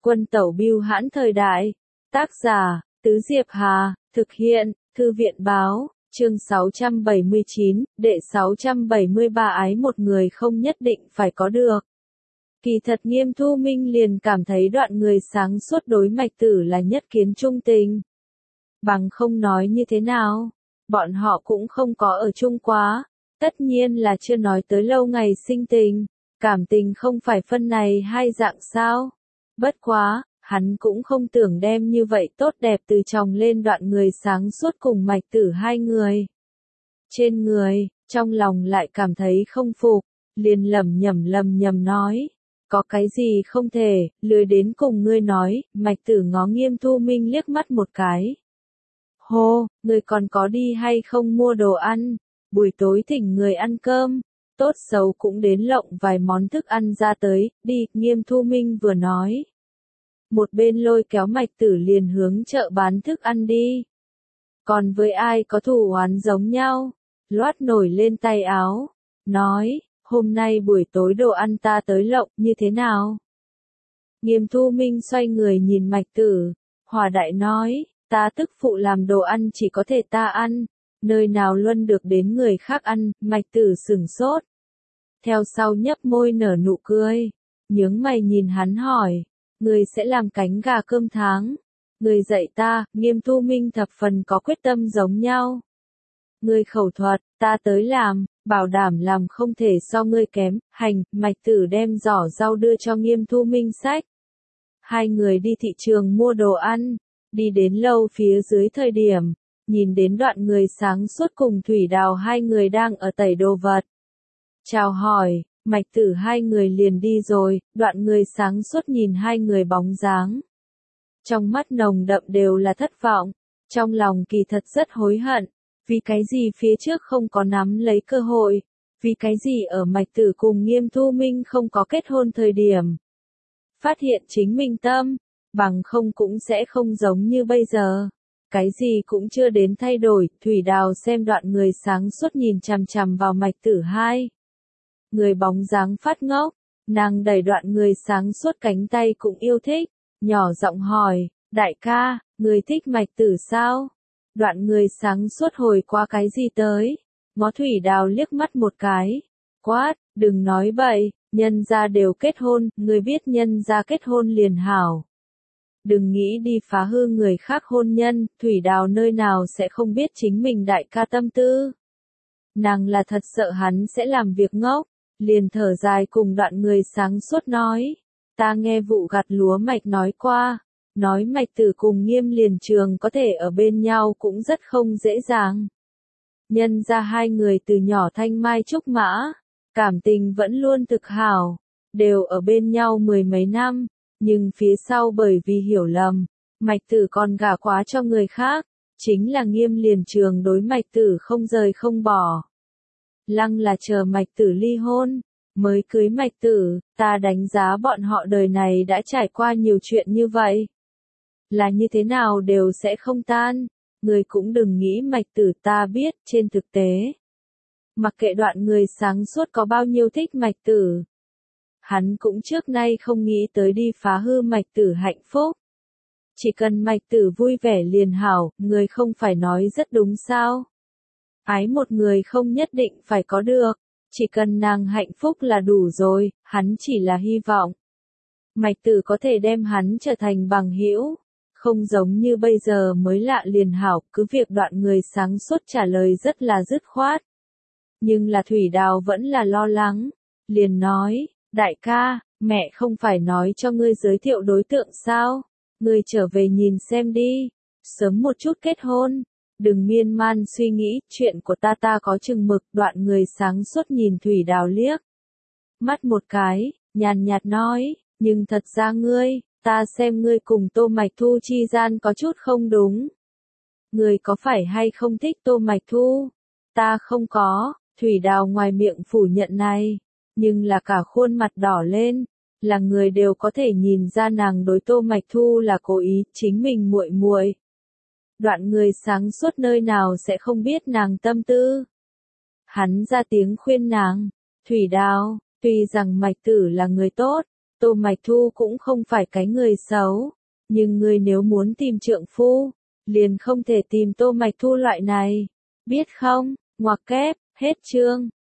Quân tẩu bưu hãn thời đại. Tác giả, Tứ Diệp Hà, thực hiện, Thư viện báo, chương 679, đệ 673 ái một người không nhất định phải có được. Kỳ thật Nghiêm Thu Minh liền cảm thấy đoạn người sáng suốt đối Mạch Tử là nhất kiến trung tình. Bằng không nói như thế nào, bọn họ cũng không có ở chung quá, tất nhiên là chưa nói tới lâu ngày sinh tình, cảm tình không phải phân này hai dạng sao. Bất quá, hắn cũng không tưởng đem như vậy tốt đẹp từ chồng lên đoạn người sáng suốt cùng Mạch Tử hai người. Trên người, trong lòng lại cảm thấy không phục, liền lẩm nhẩm nói. Có cái gì không thể, lười đến cùng ngươi nói, Mạch Tử ngó Nghiêm Thu Minh liếc mắt một cái. Hô, ngươi còn có đi hay không mua đồ ăn, buổi tối thỉnh người ăn cơm, tốt xấu cũng đến lộng vài món thức ăn ra tới, đi, Nghiêm Thu Minh vừa nói. Một bên lôi kéo Mạch Tử liền hướng chợ bán thức ăn đi. Còn với ai có thù oán giống nhau, loát nổi lên tay áo, nói, hôm nay buổi tối đồ ăn ta tới lộng, như thế nào? Nghiêm Thu Minh xoay người nhìn Mạch Tử, hòa đại nói, ta tức phụ làm đồ ăn chỉ có thể ta ăn, nơi nào luôn được đến người khác ăn, Mạch Tử sửng sốt. Theo sau nhấp môi nở nụ cười, nhướng mày nhìn hắn hỏi, người sẽ làm cánh gà cơm tháng, người dạy ta, Nghiêm Thu Minh thập phần có quyết tâm giống nhau. Người khẩu thuật, ta tới làm, bảo đảm làm không thể so ngươi kém, hành, Mạch Tử đem giỏ rau đưa cho Nghiêm Thu Minh xách. Hai người đi thị trường mua đồ ăn, đi đến lâu phía dưới thời điểm, nhìn đến đoạn người sáng suốt cùng Thủy Đào hai người đang ở tẩy đồ vật. Chào hỏi, Mạch Tử hai người liền đi rồi, đoạn người sáng suốt nhìn hai người bóng dáng. Trong mắt nồng đậm đều là thất vọng, trong lòng kỳ thật rất hối hận, vì cái gì phía trước không có nắm lấy cơ hội, vì cái gì ở Mạch Tử cùng Nghiêm Thu Minh không có kết hôn thời điểm. Phát hiện chính mình tâm, bằng không cũng sẽ không giống như bây giờ. Cái gì cũng chưa đến thay đổi, Thủy Đào xem đoạn người sáng suốt nhìn chằm chằm vào Mạch Tử hai. Người bóng dáng phát ngốc, nàng đẩy đoạn người sáng suốt cánh tay cũng yêu thích, nhỏ giọng hỏi, đại ca, người thích Mạch Tử sao? Đoạn người sáng suốt hồi qua cái gì tới? Ngó Thủy Đào liếc mắt một cái, quát, đừng nói bậy, nhân gia đều kết hôn, người biết nhân gia kết hôn liền hảo. Đừng nghĩ đi phá hư người khác hôn nhân, Thủy Đào nơi nào sẽ không biết chính mình đại ca tâm tư. Nàng là thật sợ hắn sẽ làm việc ngốc, liền thở dài cùng đoạn người sáng suốt nói. Ta nghe vụ gặt lúa Mạch nói qua, nói Mạch Tử cùng Nghiêm liền trường có thể ở bên nhau cũng rất không dễ dàng. Nhân ra hai người từ nhỏ thanh mai trúc mã, cảm tình vẫn luôn thực hảo, đều ở bên nhau mười mấy năm, nhưng phía sau bởi vì hiểu lầm, Mạch Tử còn gả quá cho người khác, chính là Nghiêm liền trường đối Mạch Tử không rời không bỏ. Lăng là chờ Mạch Tử ly hôn, mới cưới Mạch Tử, ta đánh giá bọn họ đời này đã trải qua nhiều chuyện như vậy. Là như thế nào đều sẽ không tan, người cũng đừng nghĩ Mạch Tử ta biết, trên thực tế. Mặc kệ đoạn người sáng suốt có bao nhiêu thích Mạch Tử. Hắn cũng trước nay không nghĩ tới đi phá hư Mạch Tử hạnh phúc. Chỉ cần Mạch Tử vui vẻ liền hảo, người không phải nói rất đúng sao. Ái một người không nhất định phải có được, chỉ cần nàng hạnh phúc là đủ rồi, hắn chỉ là hy vọng. Mạch Tử có thể đem hắn trở thành bằng hữu, không giống như bây giờ mới lạ liền hảo, cứ việc đoạn người sáng suốt trả lời rất là dứt khoát. Nhưng là Thủy Đào vẫn là lo lắng, liền nói, đại ca, mẹ không phải nói cho ngươi giới thiệu đối tượng sao, ngươi trở về nhìn xem đi, sớm một chút kết hôn. Đừng miên man suy nghĩ, chuyện của ta có chừng mực, đoạn người sáng suốt nhìn Thủy Đào liếc. Mắt một cái, nhàn nhạt nói, nhưng thật ra ngươi, ta xem ngươi cùng Tô Mạch Thu chi gian có chút không đúng. Ngươi có phải hay không thích Tô Mạch Thu? Ta không có, Thủy Đào ngoài miệng phủ nhận này, nhưng là cả khuôn mặt đỏ lên, là người đều có thể nhìn ra nàng đối Tô Mạch Thu là cố ý, chính mình muội muội. Đoạn người sáng suốt nơi nào sẽ không biết nàng tâm tư. Hắn ra tiếng khuyên nàng, Thủy Đào, tuy rằng Mạch Tử là người tốt, Tô Mạch Thu cũng không phải cái người xấu, nhưng ngươi nếu muốn tìm trượng phu, liền không thể tìm Tô Mạch Thu loại này, biết không? Ngoặc kép, hết chương.